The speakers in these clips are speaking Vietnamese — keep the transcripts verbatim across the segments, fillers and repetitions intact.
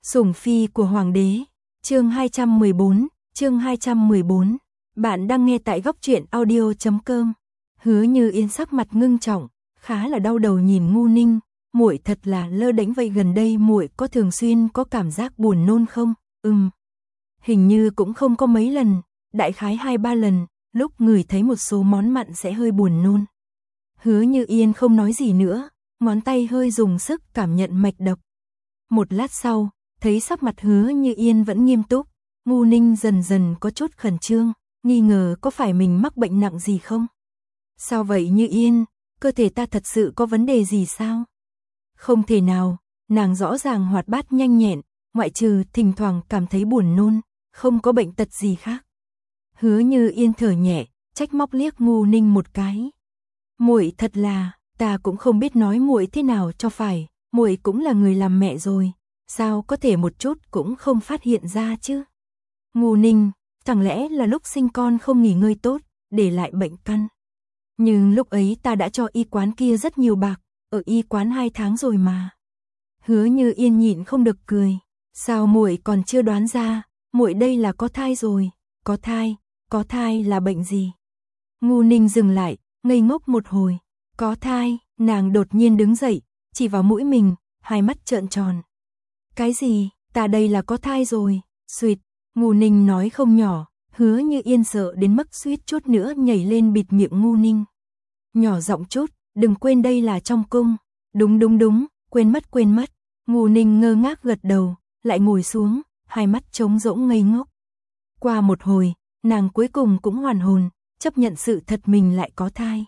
Sủng phi của hoàng đế, chương hai trăm mười bốn, chương hai trăm mười bốn. Bạn đang nghe tại góc truyện audio chấm com. Hứa Như Yên sắc mặt ngưng trọng, khá là đau đầu nhìn Ngu Ninh, muội thật là lơ đễnh vậy, gần đây muội có thường xuyên có cảm giác buồn nôn không? Ừm. Hình như cũng không có mấy lần, đại khái hai ba lần, lúc người thấy một số món mặn sẽ hơi buồn nôn. Hứa Như Yên không nói gì nữa, ngón tay hơi dùng sức cảm nhận mạch đập. Một lát sau, thấy sắc mặt Hứa Như Yên vẫn nghiêm túc, Ngu Ninh dần dần có chút khẩn trương, nghi ngờ có phải mình mắc bệnh nặng gì không? Sao vậy Như Yên, cơ thể ta thật sự có vấn đề gì sao? Không thể nào, nàng rõ ràng hoạt bát nhanh nhẹn, ngoại trừ thỉnh thoảng cảm thấy buồn nôn, không có bệnh tật gì khác. Hứa Như Yên thở nhẹ, trách móc liếc Ngu Ninh một cái. Muội thật là, ta cũng không biết nói muội thế nào cho phải, muội cũng là người làm mẹ rồi, sao có thể một chút cũng không phát hiện ra chứ? Ngu Ninh, chẳng lẽ là lúc sinh con không nghỉ ngơi tốt, để lại bệnh căn? Nhưng lúc ấy ta đã cho y quán kia rất nhiều bạc, ở y quán hai tháng rồi mà. Hứa Như Yên nhịn không được cười, sao muội còn chưa đoán ra, muội đây là có thai rồi, có thai, có thai là bệnh gì? Ngu Ninh dừng lại, ngây ngốc một hồi, có thai, nàng đột nhiên đứng dậy, chỉ vào mũi mình, hai mắt trợn tròn. Cái gì, ta đây là có thai rồi, suýt, Ngu Ninh nói không nhỏ, Hứa Như Yên sợ đến mức suýt chút nữa nhảy lên bịt miệng Ngu Ninh. Nhỏ giọng chút, đừng quên đây là trong cung, đúng đúng đúng, quên mất quên mất, Ngu Ninh ngơ ngác gật đầu, lại ngồi xuống, hai mắt trống rỗng ngây ngốc. Qua một hồi, nàng cuối cùng cũng hoàn hồn, chấp nhận sự thật mình lại có thai.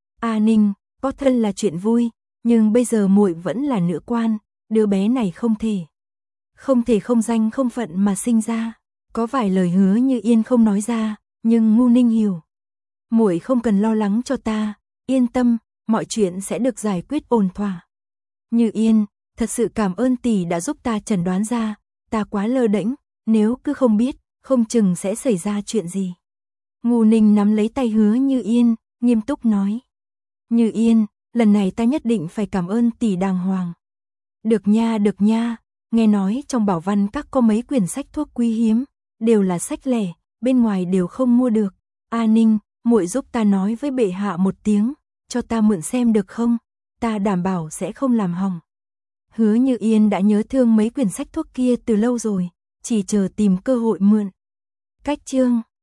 A Ninh, có thân là chuyện vui, nhưng bây giờ muội vẫn là nữ quan, đứa bé này không thể. Không thể không danh không phận mà sinh ra. Có vài lời Hứa Như Yên không nói ra, nhưng Ngu Ninh hiểu. Muội không cần lo lắng cho ta, yên tâm, mọi chuyện sẽ được giải quyết ổn thỏa. Như Yên, thật sự cảm ơn tỷ đã giúp ta chẩn đoán ra, ta quá lơ đễnh, nếu cứ không biết, không chừng sẽ xảy ra chuyện gì. Ngu Ninh nắm lấy tay Hứa Như Yên, nghiêm túc nói. Như Yên, lần này ta nhất định phải cảm ơn tỷ đàng hoàng. Được nha, được nha, nghe nói trong bảo văn các có mấy quyển sách thuốc quý hiếm, đều là sách lẻ, bên ngoài đều không mua được. A Ninh, muội giúp ta nói với bệ hạ một tiếng, cho ta mượn xem được không? Ta đảm bảo sẽ không làm hỏng. Hứa Như Yên đã nhớ thương mấy quyển sách thuốc kia từ lâu rồi, chỉ chờ tìm cơ hội mượn. Cách chương